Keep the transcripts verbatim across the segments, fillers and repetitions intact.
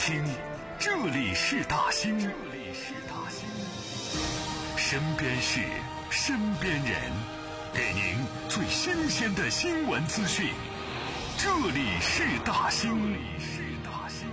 听，这里是大兴，这里是大兴，身边事，身边人，给您最新鲜的新闻资讯。这里是大兴，这里是大兴。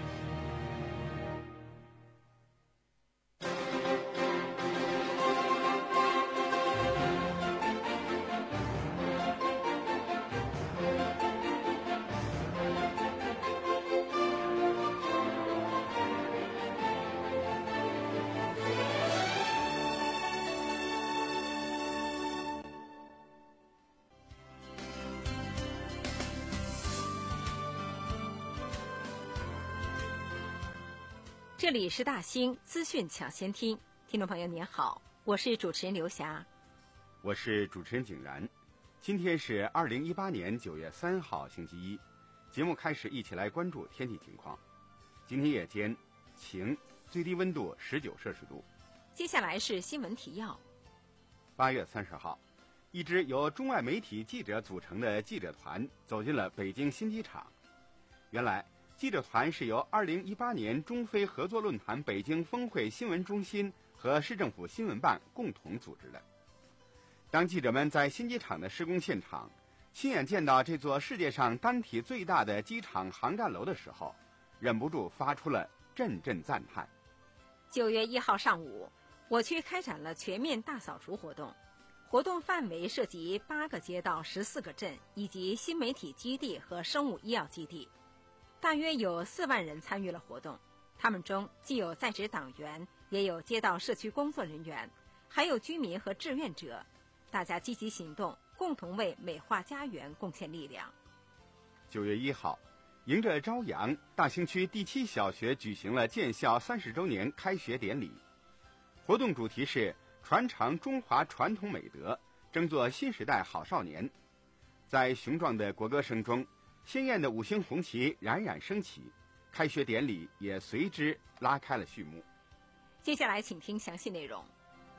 这里是大兴资讯抢先听，听众朋友您好，我是主持人刘霞， 我是主持人景然。今天是二零一八年九月三号星期一，节目开始，一起来关注天气情况。今天夜间晴，最低温度十九摄氏度。 接下来是新闻提要。 八月三十号，一支由中外媒体记者组成的记者团走进了北京新机场。原来记者团是由二零一八年中非合作论坛北京峰会新闻中心和市政府新闻办共同组织的。当记者们在新机场的施工现场亲眼见到这座世界上单体最大的机场航站楼的时候，忍不住发出了阵阵赞叹。 九月一号上午，我区开展了全面大扫除活动，活动范围涉及八个街道、十四个镇以及新媒体基地和生物医药基地。大约有四万人参与了活动，他们中既有在职党员，也有街道社区工作人员，还有居民和志愿者，大家积极行动，共同为美化家园贡献力量。 九月一号，迎着朝阳，大兴区第七小学举行了建校三十周年开学典礼。活动主题是传承中华传统美德，争做新时代好少年。在雄壮的国歌声中，鲜艳的五星红旗冉冉升起，开学典礼也随之拉开了序幕。 接下来请听详细内容。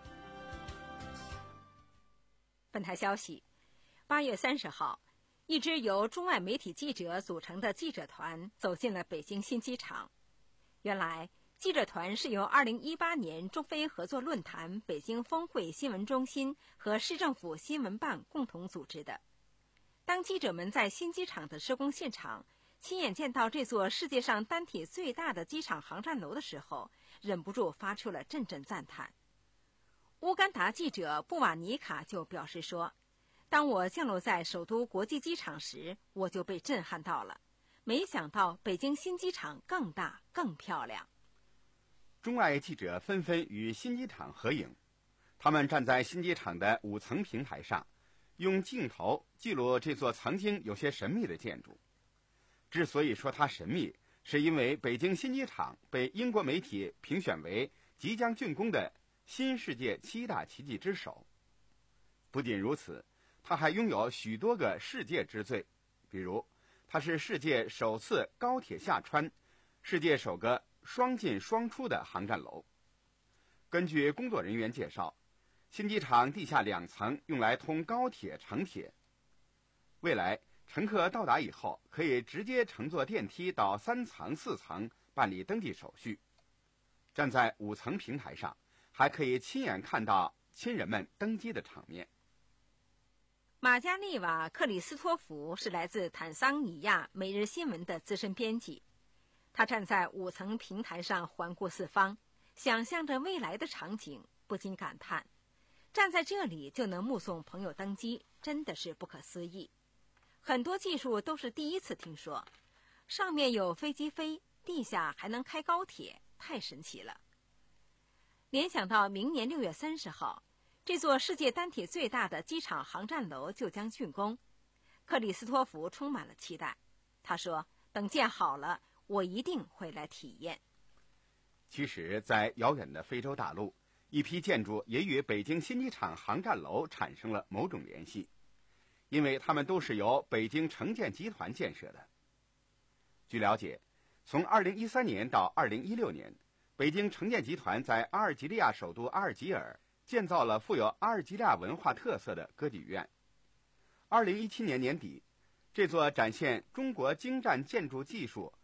本台消息，八月三十号，一支由中外媒体记者组成的记者团走进了北京新机场。原来记者团是由二零一八年中非合作论坛北京峰会新闻中心和市政府新闻办共同组织的。当记者们在新机场的施工现场亲眼见到这座世界上单体最大的机场航站楼的时候，忍不住发出了阵阵赞叹。乌干达记者布瓦尼卡就表示说，当我降落在首都国际机场时，我就被震撼到了，没想到北京新机场更大更漂亮。 中外记者纷纷与新机场合影，他们站在新机场的五层平台上，用镜头记录这座曾经有些神秘的建筑。之所以说它神秘，是因为北京新机场被英国媒体评选为即将竣工的新世界七大奇迹之首。不仅如此，它还拥有许多个世界之最，比如它是世界首次高铁下穿，世界首个双进双出的航站楼。根据工作人员介绍，新机场地下两层用来通高铁、城铁，未来乘客到达以后可以直接乘坐电梯到三层、四层办理登记手续。站在五层平台上，还可以亲眼看到亲人们登机的场面。 马加利瓦·克里斯托弗是来自坦桑尼亚每日新闻的资深编辑，他站在五层平台上环顾四方，想象着未来的场景，不禁感叹，站在这里就能目送朋友登机，真的是不可思议。很多技术都是第一次听说，上面有飞机飞，地下还能开高铁，太神奇了。联想到明年六月三十号，这座世界单体最大的机场航站楼就将竣工，克里斯托弗充满了期待。他说，等建好了，我一定会来体验。 其实在遥远的非洲大陆，一批建筑也与北京新机场航站楼产生了某种联系，因为它们都是由北京城建集团建设的。据了解，从二零一三年到二零一六年，北京城建集团在阿尔及利亚首都阿尔及尔建造了富有阿尔及利亚文化特色的歌剧院。二零一七年年底，这座展现中国精湛建筑技术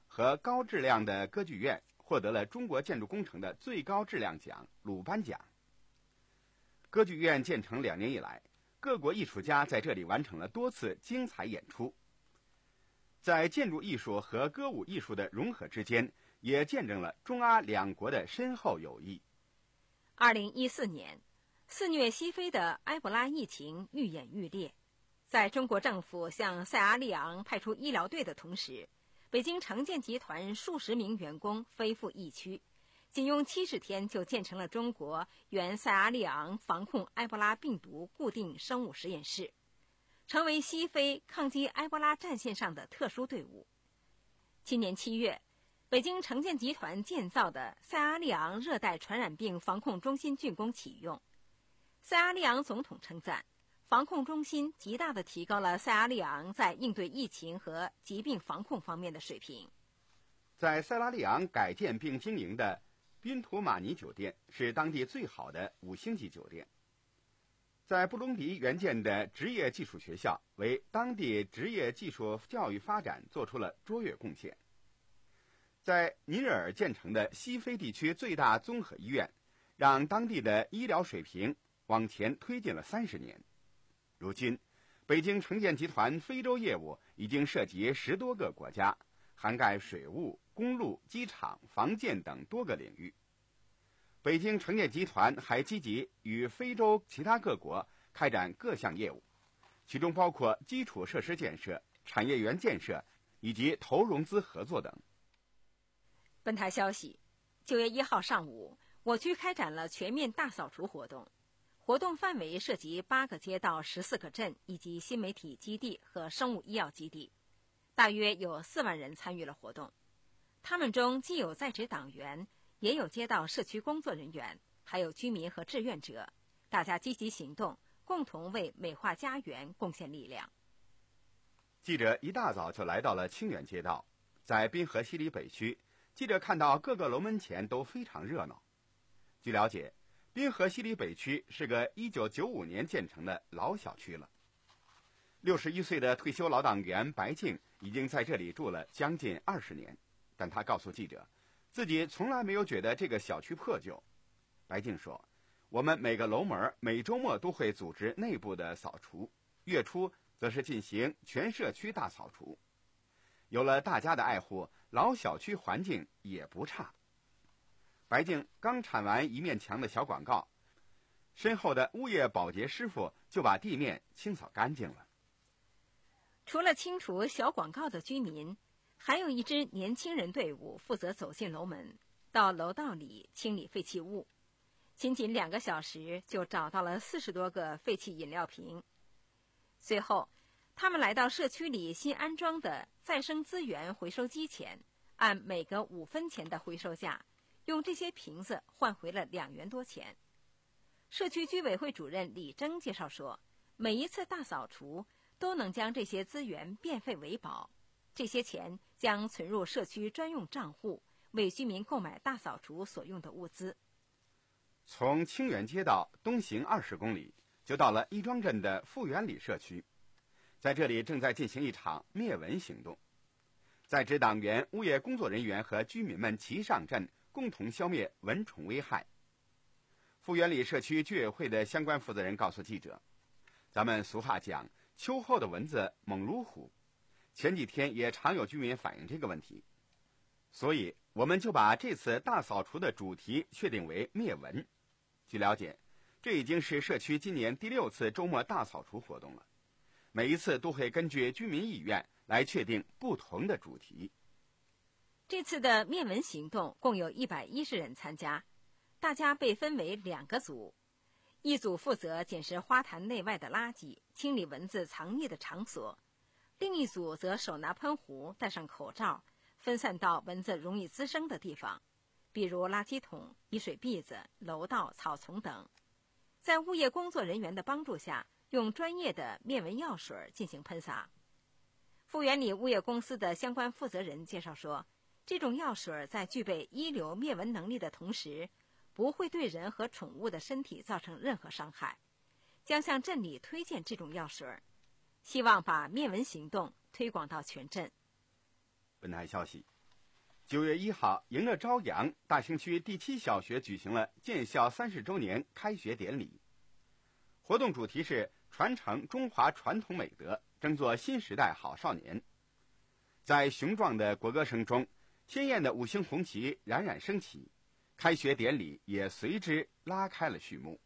和高质量的歌剧院获得了中国建筑工程的最高质量奖鲁班奖。歌剧院建成两年以来，各国艺术家在这里完成了多次精彩演出，在建筑艺术和歌舞艺术的融合之间，也见证了中阿两国的深厚友谊。 二零一四年，肆虐西非的埃博拉疫情愈演愈烈，在中国政府向塞阿利昂派出医疗队的同时，北京城建集团数十名员工飞赴疫区，仅用七十天就建成了中国原塞阿利昂防控埃博拉病毒固定生物实验室，成为西非抗击埃博拉战线上的特殊队伍。今年七月，北京城建集团建造的塞阿利昂热带传染病防控中心竣工启用。塞阿利昂总统称赞，防控中心极大地提高了塞阿利昂在应对疫情和疾病防控方面的水平。 在塞拉利昂改建并经营的宾图马尼酒店是当地最好的五星级酒店。在布隆迪援建的职业技术学校为当地职业技术教育发展做出了卓越贡献。在尼日尔建成的西非地区最大综合医院，让当地的医疗水平往前推进了三十年。如今，北京城建集团非洲业务已经涉及十多个国家，涵盖水务、公路、机场、防建等多个领域。北京城建集团还积极与非洲其他各国开展各项业务，其中包括基础设施建设、产业园建设以及投融资合作等。 本台消息，九月一号上午，我区开展了全面大扫除活动，活动范围涉及八个街道、十四个镇以及新媒体基地和生物医药基地，大约有四万人参与了活动。他们中既有在职党员，也有街道社区工作人员，还有居民和志愿者，大家积极行动，共同为美化家园贡献力量。 记者一大早就来到了清源街道，在滨河西里北区，记者看到各个楼门前都非常热闹。据了解，滨河西里北区是个一九九五年建成的老小区了。六十一岁的退休老党员白静已经在这里住了将近二十年，但他告诉记者，自己从来没有觉得这个小区破旧。白静说，我们每个楼门每周末都会组织内部的扫除，月初则是进行全社区大扫除。有了大家的爱护，老小区环境也不差。白静刚铲完一面墙的小广告，身后的物业保洁师傅就把地面清扫干净了。 除了清除小广告的居民，还有一支年轻人队伍负责走进楼门，到楼道里清理废弃物。仅仅两个小时就找到了四十多个废弃饮料瓶。随后，他们来到社区里新安装的再生资源回收机前，按每个五分钱的回收价，用这些瓶子换回了两元多钱。社区居委会主任李征介绍说，每一次大扫除都能将这些资源变废为宝，这些钱将存入社区专用账户，为居民购买大扫除所用的物资。 从清源街道东行二十公里，就到了亦庄镇的富源里社区，在这里正在进行一场灭蚊行动。在职党员、物业工作人员和居民们齐上阵，共同消灭蚊虫危害。富源里社区居委会的相关负责人告诉记者，咱们俗话讲，秋后的蚊子猛如虎，前几天也常有居民反映这个问题，所以我们就把这次大扫除的主题确定为灭蚊。据了解，这已经是社区今年第六次周末大扫除活动了，每一次都会根据居民意愿来确定不同的主题。 这次的灭蚊行动共有一百一十人参加，大家被分为两个组，一组负责捡拾花坛内外的垃圾，清理蚊子藏匿的场所，另一组则手拿喷壶，戴上口罩，分散到蚊子容易滋生的地方，比如垃圾桶、饮水篦子、楼道、草丛等。在物业工作人员的帮助下，用专业的灭蚊药水进行喷洒。富源里物业公司的相关负责人介绍说，这种药水在具备一流灭蚊能力的同时，不会对人和宠物的身体造成任何伤害，将向镇里推荐这种药水，希望把灭蚊行动推广到全镇。 本台消息， 九月一号，迎着朝阳，大兴区第七小学举行了建校三十周年开学典礼。活动主题是传承中华传统美德，争做新时代好少年。在雄壮的国歌声中，鲜艳的五星红旗冉冉升起，开学典礼也随之拉开了序幕。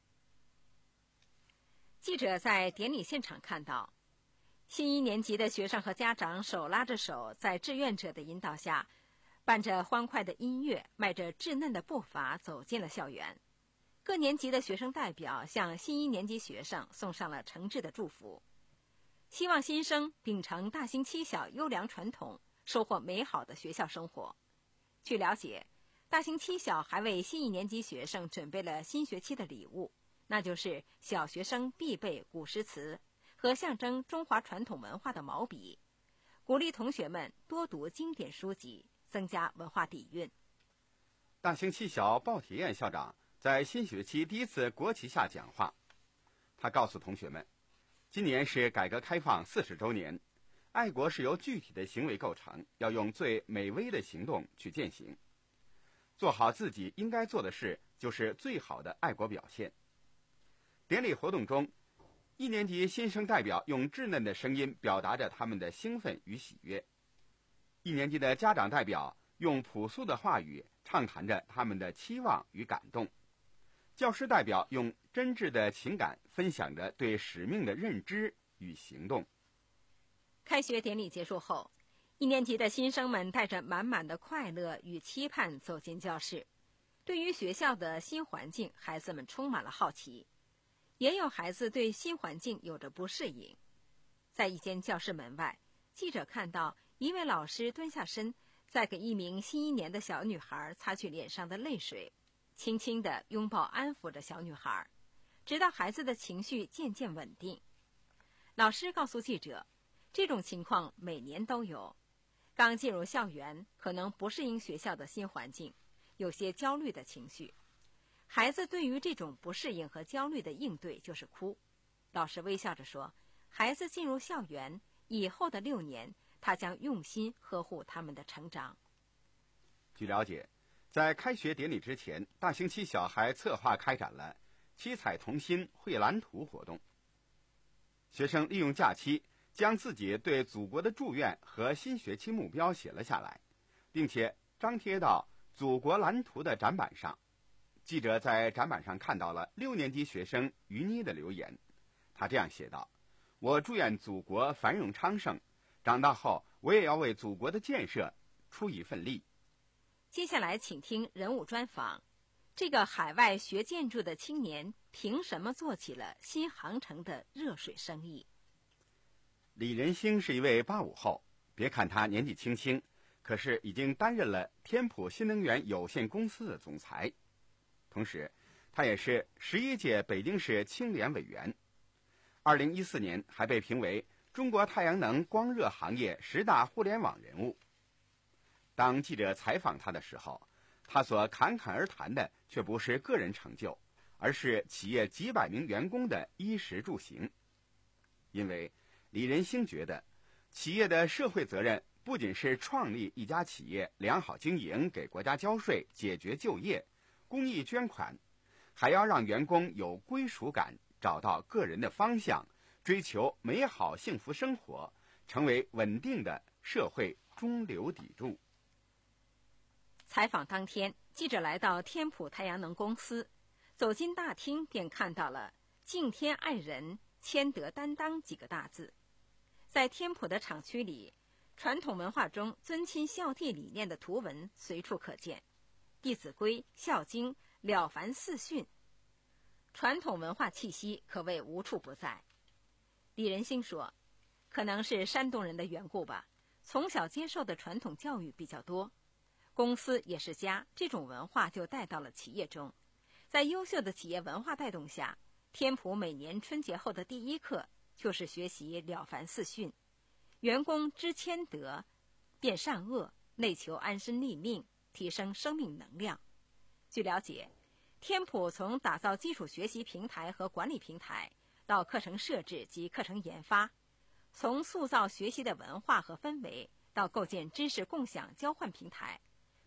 记者在典礼现场看到，新一年级的学生和家长手拉着手，在志愿者的引导下，伴着欢快的音乐，迈着稚嫩的步伐走进了校园。各年级的学生代表向新一年级学生送上了诚挚的祝福，希望新生秉承大兴七小优良传统，收获美好的学校生活。据了解，大兴七小还为新一年级学生准备了新学期的礼物，那就是小学生必备古诗词和象征中华传统文化的毛笔，鼓励同学们多读经典书籍，增加文化底蕴。 大兴七小鲍铁燕校长在新学期第一次国旗下讲话，他告诉同学们，今年是改革开放四十周年，爱国是由具体的行为构成，要用最美微的行动去践行，做好自己应该做的事，就是最好的爱国表现。典礼活动中，一年级新生代表用稚嫩的声音表达着他们的兴奋与喜悦，一年级的家长代表用朴素的话语畅谈着他们的期望与感动，教师代表用真挚的情感分享着对使命的认知与行动。 开学典礼结束后，一年级的新生们带着满满的快乐与期盼走进教室。对于学校的新环境，孩子们充满了好奇，也有孩子对新环境有着不适应。在一间教室门外，记者看到一位老师蹲下身，在给一名新一年的小女孩擦去脸上的泪水，轻轻地拥抱安抚着小女孩，直到孩子的情绪渐渐稳定。老师告诉记者，这种情况每年都有，刚进入校园可能不适应学校的新环境，有些焦虑的情绪。孩子对于这种不适应和焦虑的应对就是哭。老师微笑着说，孩子进入校园以后的六年，他将用心呵护他们的成长。 据了解，在开学典礼之前，大兴七小还策划开展了七彩童心绘蓝图活动。学生利用假期将自己对祖国的祝愿和新学期目标写了下来，并且张贴到祖国蓝图的展板上。记者在展板上看到了六年级学生于妮的留言，他这样写道：我祝愿祖国繁荣昌盛，长大后我也要为祖国的建设出一份力。 接下来请听人物专访。这个海外学建筑的青年凭什么做起了新航程的热水生意？ 李仁兴是一位八五后，别看他年纪轻轻，可是已经担任了天普新能源有限公司的总裁，同时他也是十一届北京市青联委员，二零一四年还被评为中国太阳能光热行业十大互联网人物。当记者采访他的时候，他所侃侃而谈的却不是个人成就，而是企业几百名员工的衣食住行。因为李仁兴觉得，企业的社会责任不仅是创立一家企业、良好经营、给国家交税、解决就业、公益捐款，还要让员工有归属感，找到个人的方向，追求美好幸福生活，成为稳定的社会中流砥柱。 采访当天，记者来到天普太阳能公司，走进大厅便看到了“敬天爱人，谦德担当”几个大字。在天普的厂区里，传统文化中尊亲孝弟理念的图文随处可见，《弟子规》《孝经》《了凡四训》，传统文化气息可谓无处不在。李仁兴说，可能是山东人的缘故吧，从小接受的传统教育比较多，公司也是家，这种文化就带到了企业中。在优秀的企业文化带动下，天普每年春节后的第一课就是学习了凡四训，员工知谦德，辨善恶，内求安身立命，提升生命能量。据了解，天普从打造基础学习平台和管理平台，到课程设置及课程研发，从塑造学习的文化和氛围，到构建知识共享交换平台，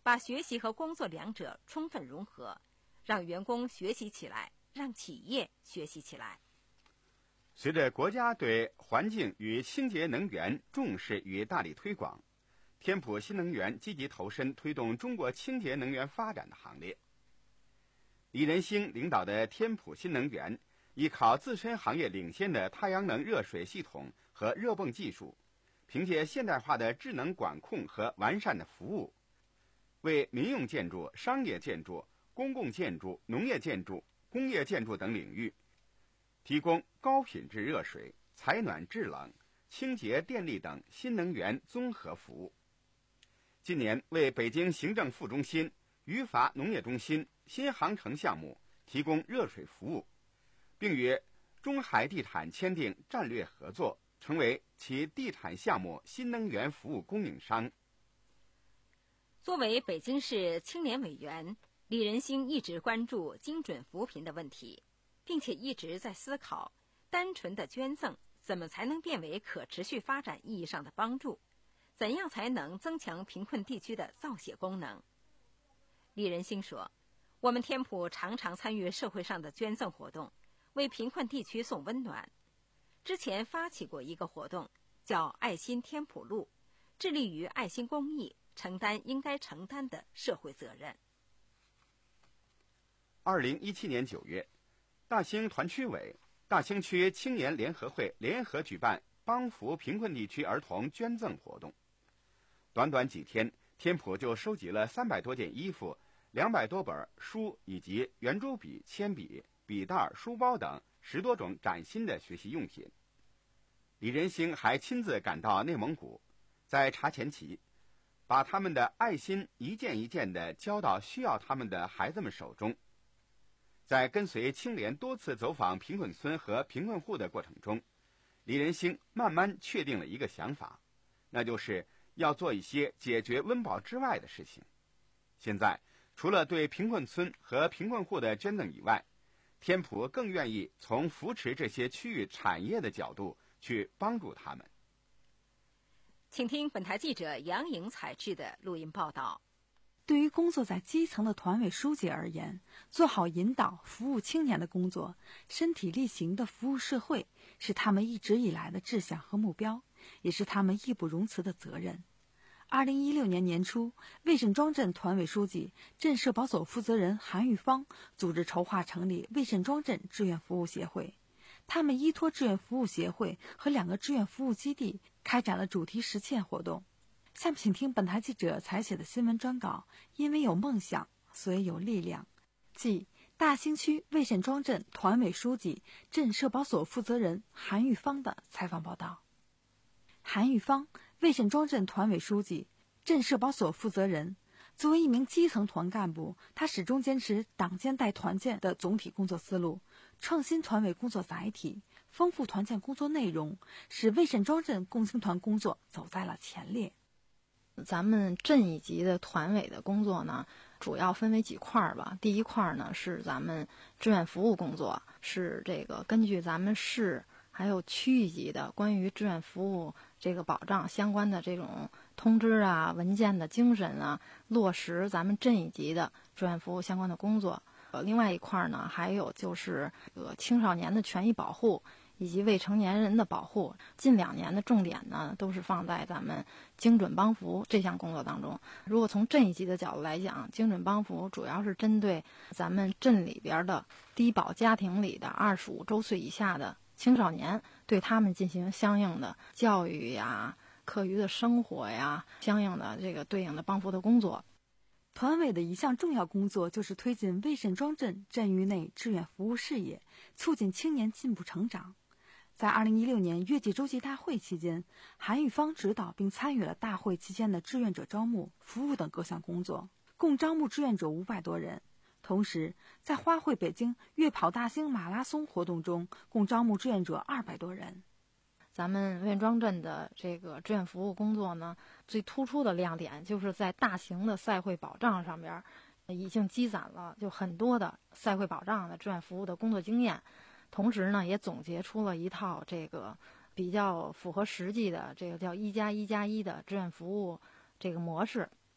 把学习和工作两者充分融合，让员工学习起来，让企业学习起来。 随着国家对环境与清洁能源重视与大力推广，天普新能源积极投身推动中国清洁能源发展的行列。李仁兴领导的天普新能源依靠自身行业领先的太阳能热水系统和热泵技术，凭借现代化的智能管控和完善的服务，为民用建筑、商业建筑、公共建筑、农业建筑、工业建筑等领域提供高品质热水、采暖制冷、清洁电力等新能源综合服务。今年为北京行政副中心、余阀农业中心新航城项目提供热水服务，并与中海地产签订战略合作，成为其地产项目新能源服务供应商。 作为北京市青年委员，李仁兴一直关注精准扶贫的问题，并且一直在思考，单纯的捐赠怎么才能变为可持续发展意义上的帮助？怎样才能增强贫困地区的造血功能？李仁兴说，我们天普常常参与社会上的捐赠活动，为贫困地区送温暖。之前发起过一个活动，叫爱心天普路，致力于爱心公益，承担应该承担的社会责任。 二零一七年九月，大兴团区委、大兴区青年联合会联合举办帮扶贫困地区儿童捐赠活动。短短几天，天普就收集了三百多件衣服、两百多本书以及圆珠笔、铅笔、笔袋、书包等十多种崭新的学习用品。李仁兴还亲自赶到内蒙古，在查前期把他们的爱心一件一件地交到需要他们的孩子们手中。在跟随青联多次走访贫困村和贫困户的过程中，李仁兴慢慢确定了一个想法，那就是要做一些解决温饱之外的事情。现在除了对贫困村和贫困户的捐赠以外，天普更愿意从扶持这些区域产业的角度去帮助他们。 请听本台记者杨颖采制的录音报道。 对于工作在基层的团委书记而言，做好引导服务青年的工作，身体力行的服务社会，是他们一直以来的志向和目标，也是他们义不容辞的责任。二零一六年年初，魏沈庄镇团委书记、镇社保所负责人韩玉芳组织筹划成立魏沈庄镇志愿服务协会。他们依托志愿服务协会和两个志愿服务基地，开展了主题实践活动。下面请听本台记者采写的新闻专稿，因为有梦想，所以有力量。即大兴区魏沈庄镇团委书记、镇社保所负责人韩玉芳的采访报道。韩玉芳，魏沈庄镇团委书记、镇社保所负责人。作为一名基层团干部，他始终坚持党建带团建的总体工作思路，创新团委工作载体，丰富团建工作内容，使魏沈庄镇共青团工作走在了前列。 咱们镇一级的团委的工作呢，主要分为几块吧。第一块呢是咱们志愿服务工作，是这个根据咱们市还有区一级的关于志愿服务这个保障相关的这种通知啊、文件的精神啊，落实咱们镇一级的志愿服务相关的工作。呃，另外一块呢，还有就是呃青少年的权益保护以及未成年人的保护。近两年的重点呢，都是放在咱们精准帮扶这项工作当中。如果从镇一级的角度来讲，精准帮扶主要是针对咱们镇里边的低保家庭里的二十五周岁以下的青少年，对他们进行相应的教育呀、课余的生活呀，相应的这个对应的帮扶的工作。 团委的一项重要工作就是推进魏沈庄镇镇域内志愿服务事业，促进青年进步成长。在二零一六年月季周际大会期间，韩玉芳指导并参与了大会期间的志愿者招募、服务等各项工作，共招募志愿者五百多人。同时，在花卉北京月跑大兴马拉松活动中，共招募志愿者二百多人。 咱们魏沈庄镇的这个志愿服务工作呢，最突出的亮点就是在大型的赛会保障上边，已经积攒了就很多的赛会保障的志愿服务的工作经验，同时呢，也总结出了一套这个比较符合实际的这个叫一加一加一的志愿服务这个模式。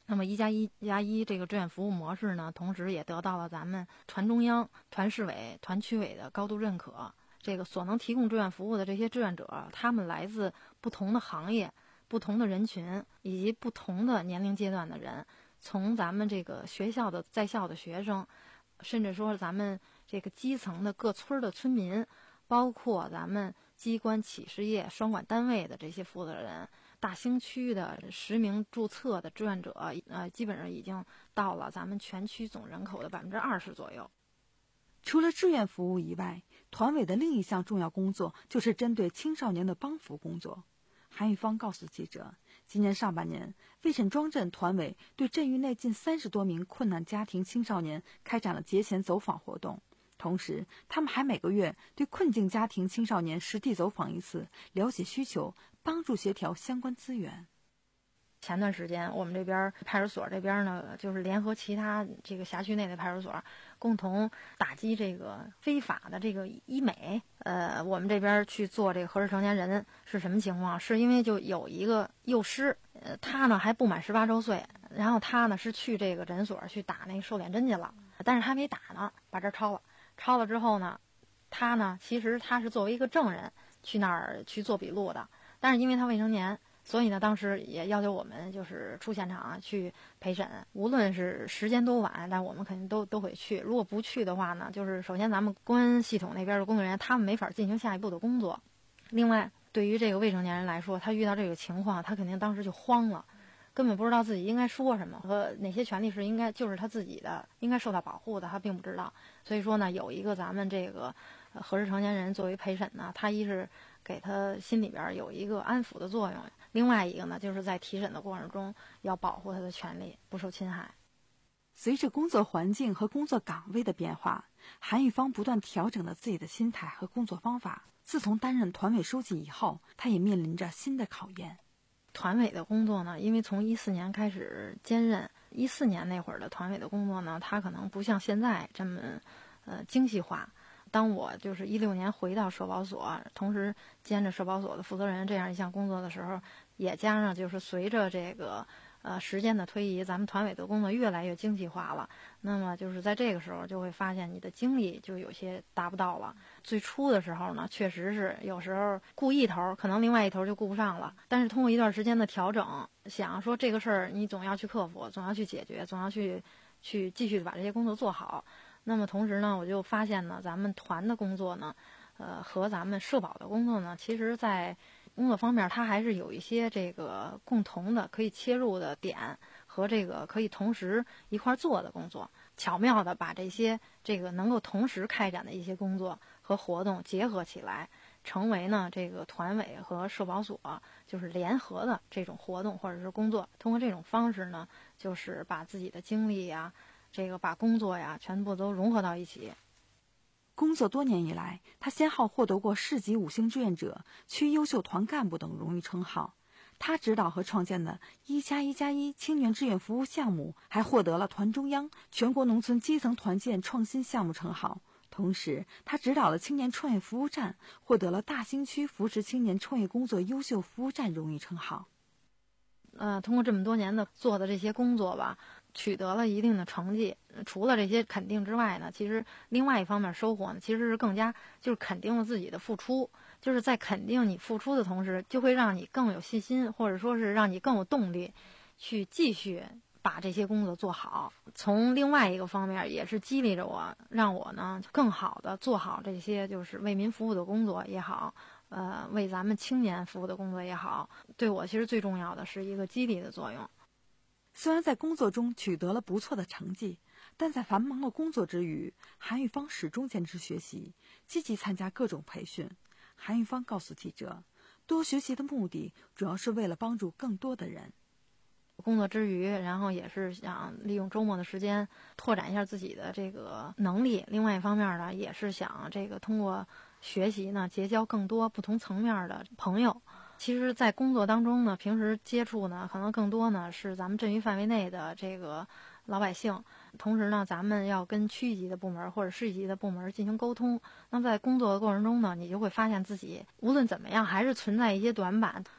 那么一加一加一这个志愿服务模式呢，同时也得到了咱们团中央、团市委、团区委的高度认可。这个所能提供志愿服务的这些志愿者，他们来自不同的行业、不同的人群以及不同的年龄阶段的人，从咱们这个学校的在校的学生，甚至说咱们这个基层的各村的村民，包括咱们机关企事业双管单位的这些负责人，大兴区的实名注册的志愿者，呃，基本上已经到了咱们全区总人口的百分之二十左右。 除了志愿服务以外，团委的另一项重要工作就是针对青少年的帮扶工作。韩玉芳告诉记者，今年上半年，魏沈庄镇团委对镇域内近三十多名困难家庭青少年开展了节前走访活动，同时他们还每个月对困境家庭青少年实地走访一次，了解需求，帮助协调相关资源。 前段时间我们这边派出所这边呢，就是联合其他这个辖区内的派出所，共同打击这个非法的这个医美。呃，我们这边去做这个合适成年人是什么情况？是因为就有一个幼师，呃，他呢还不满十八周岁，然后他呢是去这个诊所去打那个瘦脸针去了，但是他没打呢，把这抄了。抄了之后呢，他呢其实他是作为一个证人去那儿去做笔录的，但是因为他未成年。所以呢，当时也要求我们就是出现场去陪审，无论是时间多晚，但我们肯定都都会去。如果不去的话呢，就是首先咱们公安系统那边的工作人员他们没法进行下一步的工作。另外，对于这个未成年人来说，他遇到这个情况，他肯定当时就慌了，根本不知道自己应该说什么和哪些权利是应该就是他自己的应该受到保护的，他并不知道。所以说呢，有一个咱们这个呃合适成年人作为陪审呢，他一是给他心里边有一个安抚的作用。另外一个呢，就是在提审的过程中要保护他的权利不受侵害。 随着工作环境和工作岗位的变化，韩玉芳不断调整了自己的心态和工作方法。自从担任团委书记以后，他也面临着新的考验。 团委的工作呢，因为从一四年开始兼任，一四年那会儿的团委的工作呢，它可能不像现在这么呃精细化。当我就是一六年回到社保所，同时兼着社保所的负责人这样一项工作的时候，也加上就是随着这个呃时间的推移，咱们团委的工作越来越精细化了。那么就是在这个时候就会发现你的精力就有些达不到了。最初的时候呢，确实是有时候顾一头，可能另外一头就顾不上了。但是通过一段时间的调整，想说这个事儿你总要去克服，总要去解决，总要去去继续把这些工作做好。那么同时呢，我就发现呢，咱们团的工作呢，呃，和咱们社保的工作呢，其实在工作方面，它还是有一些这个共同的可以切入的点和这个可以同时一块做的工作，巧妙的把这些这个能够同时开展的一些工作和活动结合起来，成为呢这个团委和社保所就是联合的这种活动或者是工作。通过这种方式呢，就是把自己的精力呀。这个把工作呀全部都融合到一起。 工作多年以来，他先后获得过市级五星志愿者、区优秀团干部等荣誉称号。他指导和创建的一加一加一青年志愿服务项目，还获得了团中央全国农村基层团建创新项目称号。同时，他指导了青年创业服务站，获得了大兴区扶持青年创业工作优秀服务站荣誉称号。 呃，通过这么多年的做的这些工作吧，取得了一定的成绩。除了这些肯定之外呢，其实另外一方面收获呢，其实是更加就是肯定了自己的付出。就是在肯定你付出的同时，就会让你更有信心，或者说是让你更有动力，去继续把这些工作做好。从另外一个方面，也是激励着我，让我呢更好的做好这些就是为民服务的工作也好。呃，为咱们青年服务的工作也好，对我其实最重要的是一个激励的作用。 虽然在工作中取得了不错的成绩，但在繁忙的工作之余，韩玉芳始终坚持学习，积极参加各种培训。韩玉芳告诉记者，多学习的目的主要是为了帮助更多的人。 工作之余，然后也是想利用周末的时间拓展一下自己的这个能力。另外一方面呢，也是想这个通过学习呢，结交更多不同层面的朋友。其实在工作当中呢，平时接触呢，可能更多呢是咱们镇域范围内的这个老百姓。同时呢，咱们要跟区级的部门或者市级的部门进行沟通。那么在工作的过程中呢，你就会发现自己无论怎么样还是存在一些短板。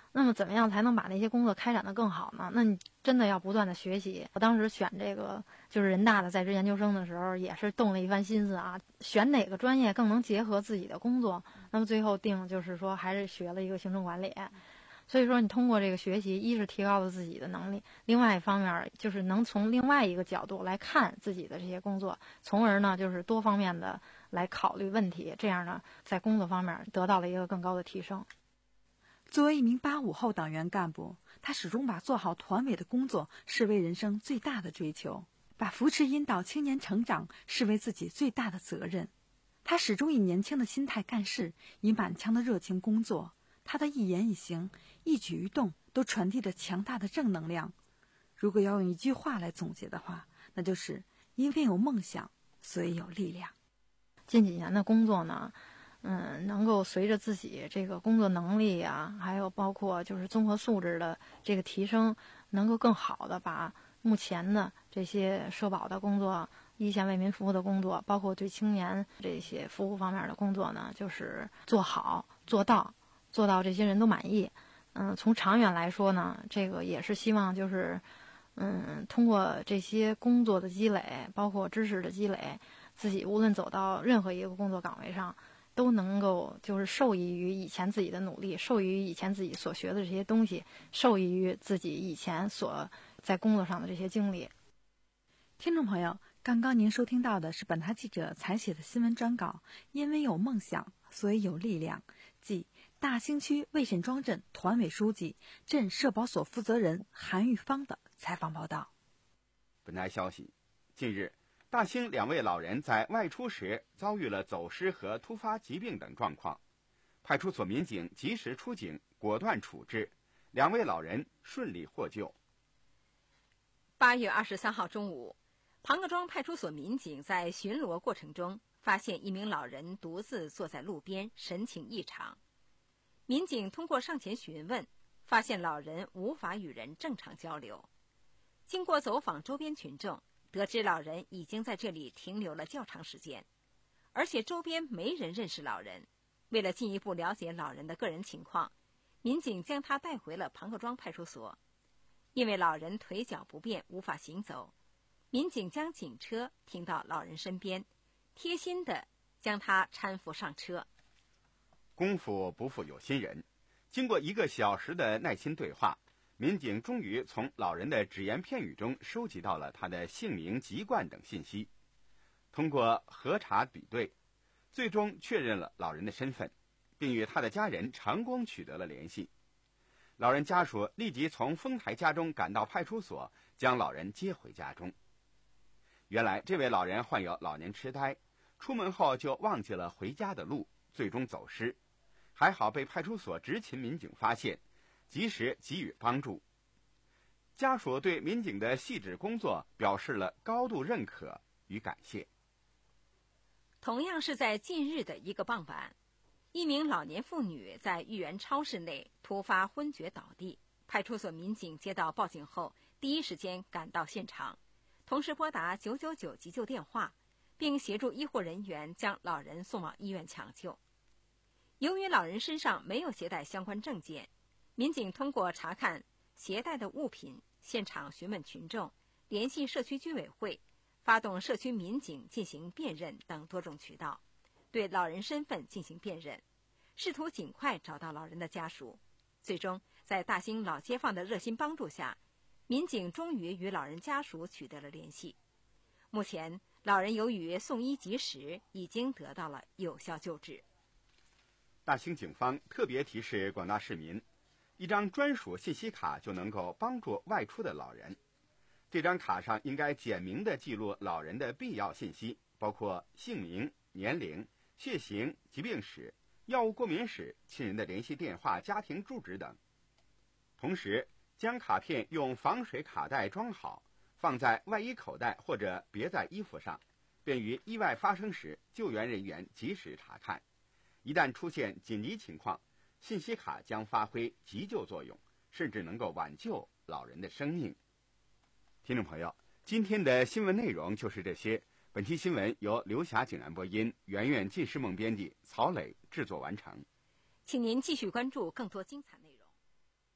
那么怎么样才能把那些工作开展得更好呢？那你真的要不断的学习。我当时选这个就是人大的在职研究生的时候，也是动了一番心思啊，选哪个专业更能结合自己的工作。那么最后定就是说还是学了一个行政管理。所以说你通过这个学习，一是提高了自己的能力，另外一方面就是能从另外一个角度来看自己的这些工作，从而呢就是多方面的来考虑问题，这样呢在工作方面得到了一个更高的提升。 作为一名八五后党员干部，他始终把做好团委的工作视为人生最大的追求，把扶持引导青年成长视为自己最大的责任。他始终以年轻的心态干事，以满腔的热情工作。他的一言一行、一举一动都传递着强大的正能量。如果要用一句话来总结的话，那就是因为有梦想，所以有力量。 近几年的工作呢，嗯，能够随着自己这个工作能力啊，还有包括就是综合素质的这个提升，能够更好的把目前的这些社保的工作、一线为民服务的工作，包括对青年这些服务方面的工作呢，就是做好做到。做到这些人都满意。嗯，从长远来说呢，这个也是希望就是，嗯，通过这些工作的积累，包括知识的积累，自己无论走到任何一个工作岗位上，都能够就是受益于以前自己的努力，受益于以前自己所学的这些东西，受益于自己以前所在工作上的这些经历。 听众朋友，刚刚您收听到的是本台记者采写的新闻专稿，因为有梦想，所以有力量，即大兴区魏沈庄镇团委书记、镇社保所负责人韩玉芳的采访报道。 本台消息，近日，大兴两位老人在外出时遭遇了走失和突发疾病等状况，派出所民警及时出警，果断处置，两位老人顺利获救。 八月二十三号中午，庞各庄派出所民警在巡逻过程中，发现一名老人独自坐在路边，神情异常。民警通过上前询问，发现老人无法与人正常交流。经过走访周边群众，得知老人已经在这里停留了较长时间，而且周边没人认识老人。为了进一步了解老人的个人情况，民警将他带回了庞各庄派出所。因为老人腿脚不便，无法行走，民警将警车停到老人身边，贴心地将他搀扶上车。 功夫不负有心人，经过一个小时的耐心对话，民警终于从老人的只言片语中收集到了他的姓名、籍贯等信息。通过核查比对，最终确认了老人的身份，并与他的家人成功取得了联系。老人家属立即从丰台家中赶到派出所，将老人接回家中。原来这位老人患有老年痴呆，出门后就忘记了回家的路，最终走失。还好被派出所执勤民警发现，及时给予帮助。家属对民警的细致工作表示了高度认可与感谢。 同样是在近日的一个傍晚，一名老年妇女在豫园超市内突发昏厥倒地，派出所民警接到报警后，第一时间赶到现场，同时拨打九九九急救电话，并协助医护人员将老人送往医院抢救。由于老人身上没有携带相关证件，民警通过查看携带的物品、现场询问群众、联系社区居委会、发动社区民警进行辨认等多种渠道，对老人身份进行辨认，试图尽快找到老人的家属。最终在大兴老街坊的热心帮助下，民警终于与老人家属取得了联系。目前老人由于送医及时，已经得到了有效救治。 大兴警方特别提示广大市民，一张专属信息卡就能够帮助外出的老人。这张卡上应该简明地记录老人的必要信息，包括姓名、年龄、血型、疾病史、药物过敏史、亲人的联系电话、家庭住址等。同时将卡片用防水卡带装好，放在外衣口袋或者别在衣服上，便于意外发生时救援人员及时查看。一旦出现紧急情况，信息卡将发挥急救作用，甚至能够挽救老人的生命。听众朋友，今天的新闻内容就是这些。本期新闻由刘霞井然播音，圆圆纪诗梦编辑，曹磊制作完成。 请您继续关注更多精彩内容。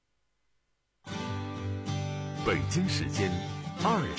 北京时间二